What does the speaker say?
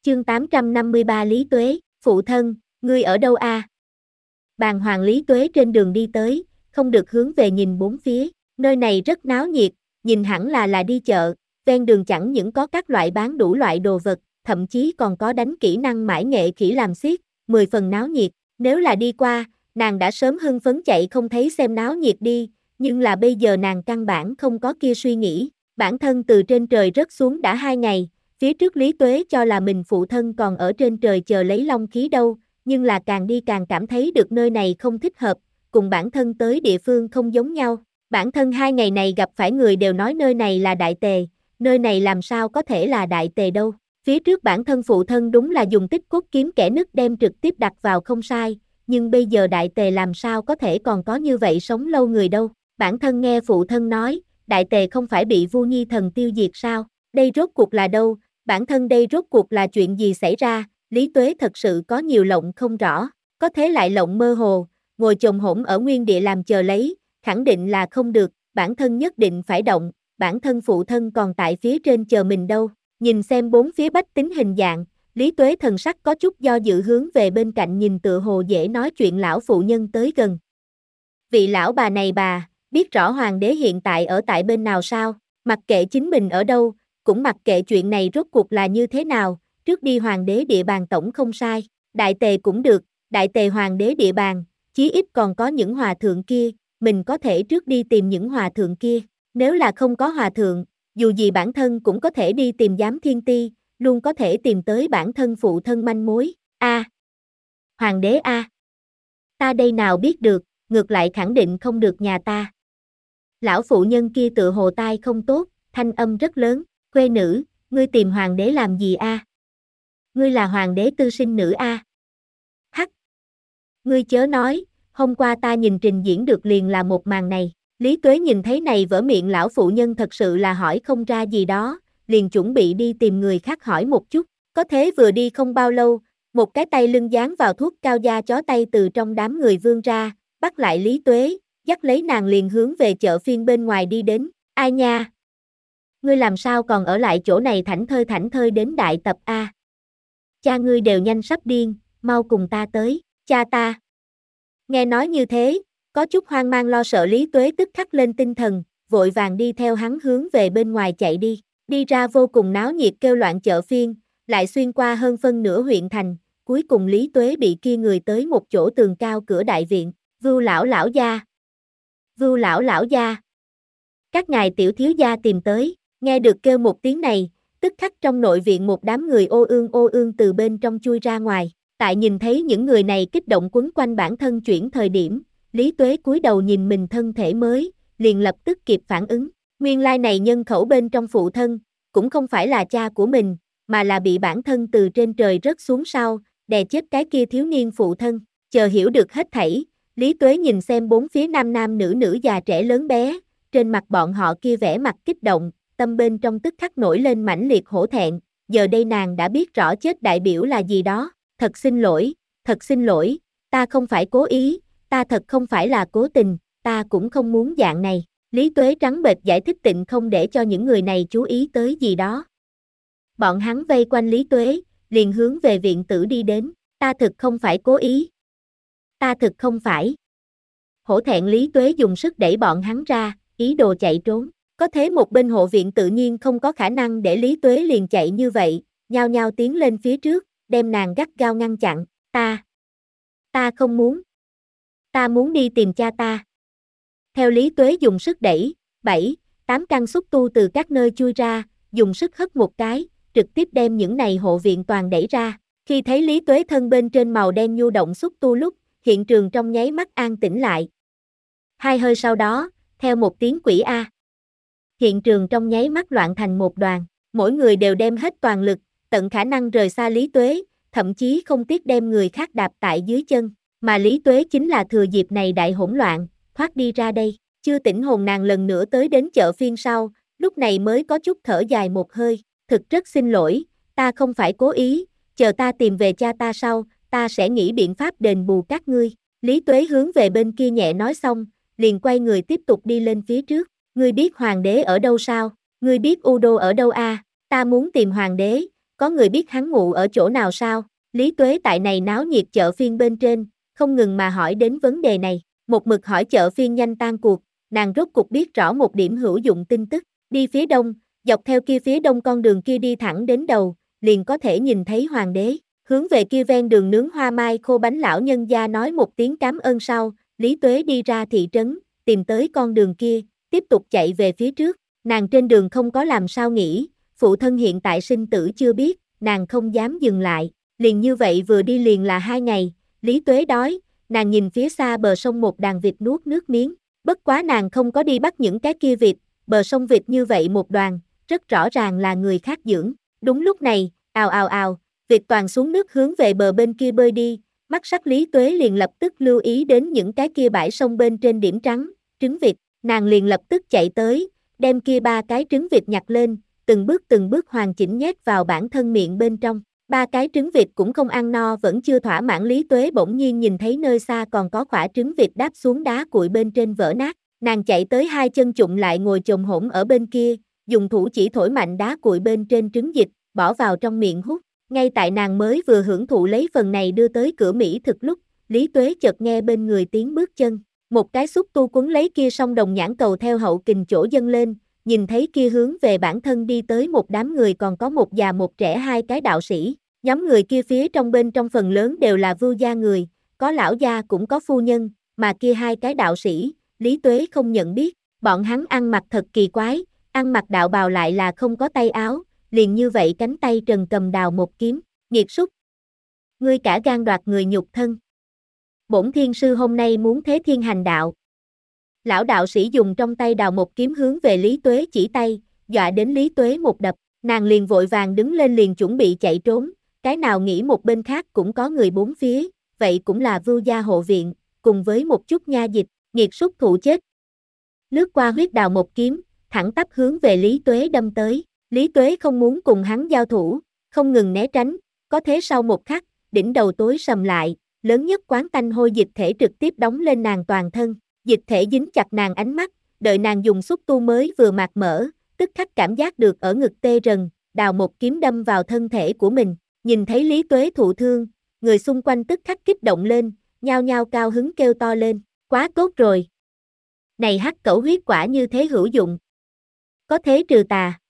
Chương 853 Lý Tuế, phụ thân, ngươi ở đâu a? Bàng hoàng Lý Tuế trên đường đi tới, không được hướng về nhìn bốn phía, nơi này rất náo nhiệt, nhìn hẳn là đi chợ, ven đường chẳng những có các loại bán đủ loại đồ vật, thậm chí còn có đánh kỹ năng mãi nghệ khỉ làm xiết, 10 phần náo nhiệt, nếu là đi qua, nàng đã sớm hưng phấn chạy không thấy xem náo nhiệt đi, nhưng là bây giờ nàng căn bản không có kia suy nghĩ, bản thân từ trên trời rớt xuống đã 2 ngày. Phía trước Lý Tuế cho là mình phụ thân còn ở trên trời chờ lấy long khí đâu, nhưng là càng đi càng cảm thấy được nơi này không thích hợp, cùng bản thân tới địa phương không giống nhau. Bản thân 2 ngày này gặp phải người đều nói nơi này là Đại Tề, nơi này làm sao có thể là Đại Tề đâu. Phía trước bản thân phụ thân đúng là dùng tích cốt kiếm kẻ nứt đem trực tiếp đặt vào không sai, nhưng bây giờ Đại Tề làm sao có thể còn có như vậy sống lâu người đâu. Bản thân nghe phụ thân nói, Đại Tề không phải bị Vu Nhi thần tiêu diệt sao, đây rốt cuộc là đâu? Bản thân đây rốt cuộc là chuyện gì xảy ra, Lý Tuế thật sự có nhiều lộng không rõ, có thế lại lộng mơ hồ, ngồi chồm hổm ở nguyên địa làm chờ lấy, khẳng định là không được, bản thân nhất định phải động, bản thân phụ thân còn tại phía trên chờ mình đâu, nhìn xem bốn phía bách tính hình dạng, Lý Tuế thần sắc có chút do dự hướng về bên cạnh nhìn tựa hồ dễ nói chuyện lão phụ nhân tới gần. Vị lão bà này bà, biết rõ hoàng đế hiện tại ở tại bên nào sao, mặc kệ chính mình ở đâu, cũng mặc kệ chuyện này rốt cuộc là như thế nào, trước đi hoàng đế địa bàn tổng không sai, Đại Tề cũng được, Đại Tề hoàng đế địa bàn, chí ít còn có những hòa thượng kia, mình có thể trước đi tìm những hòa thượng kia, nếu là không có hòa thượng, dù gì bản thân cũng có thể đi tìm Giám Thiên Ti, luôn có thể tìm tới bản thân phụ thân manh mối, hoàng đế ta đây nào biết được, ngược lại khẳng định không được nhà ta. Lão phụ nhân kia tựa hồ tai không tốt, thanh âm rất lớn. Khuê nữ, ngươi tìm hoàng đế làm gì a? Ngươi là hoàng đế tư sinh nữ a? Hắc! Ngươi chớ nói, hôm qua ta nhìn trình diễn được liền là một màn này. Lý Tuế nhìn thấy này vỡ miệng lão phụ nhân thật sự là hỏi không ra gì đó, liền chuẩn bị đi tìm người khác hỏi một chút. Có thế vừa đi không bao lâu, một cái tay lưng dán vào thuốc cao da chó tay từ trong đám người vươn ra, bắt lại Lý Tuế, dắt lấy nàng liền hướng về chợ phiên bên ngoài đi đến. Ai nha? Ngươi làm sao còn ở lại chỗ này thảnh thơi đến đại tập a? Cha ngươi đều nhanh sắp điên, mau cùng ta tới, cha ta. Nghe nói như thế, có chút hoang mang lo sợ Lý Tuế tức khắc lên tinh thần, vội vàng đi theo hắn hướng về bên ngoài chạy đi, đi ra vô cùng náo nhiệt kêu loạn chợ phiên, lại xuyên qua hơn phân nửa huyện thành, cuối cùng Lý Tuế bị kia người tới một chỗ tường cao cửa đại viện, Vưu lão lão gia. Vưu lão lão gia. Các ngài tiểu thiếu gia tìm tới. Nghe được kêu một tiếng này, tức khắc trong nội viện một đám người ô ương từ bên trong chui ra ngoài. Tại nhìn thấy những người này kích động quấn quanh bản thân chuyển thời điểm, Lý Tuế cúi đầu nhìn mình thân thể mới, liền lập tức kịp phản ứng. Nguyên lai này nhân khẩu bên trong phụ thân, cũng không phải là cha của mình, mà là bị bản thân từ trên trời rớt xuống sau, đè chết cái kia thiếu niên phụ thân. Chờ hiểu được hết thảy, Lý Tuế nhìn xem bốn phía nam nam nữ nữ già trẻ lớn bé, trên mặt bọn họ kia vẻ mặt kích động, tâm bên trong tức khắc nổi lên mãnh liệt hổ thẹn, giờ đây nàng đã biết rõ chết đại biểu là gì đó, thật xin lỗi, ta không phải cố ý, ta thật không phải là cố tình, ta cũng không muốn dạng này, Lý Tuế trắng bệch giải thích tịnh không để cho những người này chú ý tới gì đó. Bọn hắn vây quanh Lý Tuế, liền hướng về viện tử đi đến, ta thực không phải cố ý, ta thực không phải. Hổ thẹn Lý Tuế dùng sức đẩy bọn hắn ra, ý đồ chạy trốn. Có thế một bên hộ viện tự nhiên không có khả năng để Lý Tuế liền chạy như vậy, nhao nhao tiến lên phía trước, đem nàng gắt gao ngăn chặn, ta không muốn, ta muốn đi tìm cha ta. Theo Lý Tuế dùng sức đẩy, 7-8 căn xúc tu từ các nơi chui ra, dùng sức hất một cái, trực tiếp đem những này hộ viện toàn đẩy ra. Khi thấy Lý Tuế thân bên trên màu đen nhu động xúc tu lúc, hiện trường trong nháy mắt an tĩnh lại. Hai hơi sau đó, theo một tiếng quỷ a, hiện trường trong nháy mắt loạn thành một đoàn, mỗi người đều đem hết toàn lực, tận khả năng rời xa Lý Tuế, thậm chí không tiếc đem người khác đạp tại dưới chân, mà Lý Tuế chính là thừa dịp này đại hỗn loạn, thoát đi ra đây, chưa tỉnh hồn nàng lần nữa tới đến chợ phiên sau, lúc này mới có chút thở dài một hơi, thực rất xin lỗi, ta không phải cố ý, chờ ta tìm về cha ta sau, ta sẽ nghĩ biện pháp đền bù các ngươi, Lý Tuế hướng về bên kia nhẹ nói xong, liền quay người tiếp tục đi lên phía trước. Ngươi biết hoàng đế ở đâu sao? Ngươi biết U Đô ở đâu a? Ta muốn tìm hoàng đế, có người biết hắn ngụ ở chỗ nào sao? Lý Tuế tại này náo nhiệt chợ phiên bên trên, không ngừng mà hỏi đến vấn đề này, một mực hỏi chợ phiên nhanh tan cuộc, nàng rốt cục biết rõ một điểm hữu dụng tin tức, đi phía đông, dọc theo kia phía đông con đường kia đi thẳng đến đầu, liền có thể nhìn thấy hoàng đế, hướng về kia ven đường nướng hoa mai khô bánh lão nhân gia nói một tiếng cảm ơn sau, Lý Tuế đi ra thị trấn, tìm tới con đường kia, tiếp tục chạy về phía trước, nàng trên đường không có làm sao nghĩ, phụ thân hiện tại sinh tử chưa biết, nàng không dám dừng lại, liền như vậy vừa đi liền là 2 ngày, Lý Tuế đói, nàng nhìn phía xa bờ sông một đàn vịt nuốt nước miếng, bất quá nàng không có đi bắt những cái kia vịt, bờ sông vịt như vậy một đoàn, rất rõ ràng là người khác dưỡng, đúng lúc này, ào ào ào, vịt toàn xuống nước hướng về bờ bên kia bơi đi, mắt sắc Lý Tuế liền lập tức lưu ý đến những cái kia bãi sông bên trên điểm trắng, trứng vịt, nàng liền lập tức chạy tới, đem kia 3 cái trứng vịt nhặt lên, từng bước hoàn chỉnh nhét vào bản thân miệng bên trong. 3 cái trứng vịt cũng không ăn no vẫn chưa thỏa mãn Lý Tuế bỗng nhiên nhìn thấy nơi xa còn có quả trứng vịt đáp xuống đá cuội bên trên vỡ nát, nàng chạy tới 2 chân chụng lại ngồi chồm hổm ở bên kia, dùng thủ chỉ thổi mạnh đá cuội bên trên trứng vịt, bỏ vào trong miệng hút, ngay tại nàng mới vừa hưởng thụ lấy phần này đưa tới cửa Mỹ thực lúc, Lý Tuế chợt nghe bên người tiếng bước chân, một cái xúc tu quấn lấy kia song đồng nhãn cầu theo hậu kình chỗ dâng lên, nhìn thấy kia hướng về bản thân đi tới một đám người còn có một già một trẻ 2 cái đạo sĩ, nhóm người kia phía trong bên trong phần lớn đều là vưu gia người, có lão gia cũng có phu nhân, mà kia 2 cái đạo sĩ, Lý Tuế không nhận biết, bọn hắn ăn mặc thật kỳ quái, ăn mặc đạo bào lại là không có tay áo, liền như vậy cánh tay trần cầm đào một kiếm, nghiệt súc. Ngươi cả gan đoạt người nhục thân. Bổn thiên sư hôm nay muốn thế thiên hành đạo. Lão đạo sĩ dùng trong tay đào một kiếm hướng về Lý Tuế chỉ tay, dọa đến Lý Tuế một đập, nàng liền vội vàng đứng lên liền chuẩn bị chạy trốn, cái nào nghĩ một bên khác cũng có người bốn phía, vậy cũng là vưu gia hộ viện, cùng với một chút nha dịch, nghiệt súc thụ chết. Lướt qua huyết đào một kiếm, thẳng tắp hướng về Lý Tuế đâm tới, Lý Tuế không muốn cùng hắn giao thủ, không ngừng né tránh, có thế sau một khắc, đỉnh đầu tối sầm lại, lớn nhất quán tanh hôi dịch thể trực tiếp đóng lên nàng toàn thân, dịch thể dính chặt nàng ánh mắt, đợi nàng dùng xúc tu mới vừa mạc mở, tức khắc cảm giác được ở ngực tê rần, đào một kiếm đâm vào thân thể của mình, nhìn thấy Lý Tuế thụ thương, người xung quanh tức khắc kích động lên, nhao nhao cao hứng kêu to lên, quá tốt rồi. Này hắc cẩu huyết quả như thế hữu dụng. Có thế trừ tà.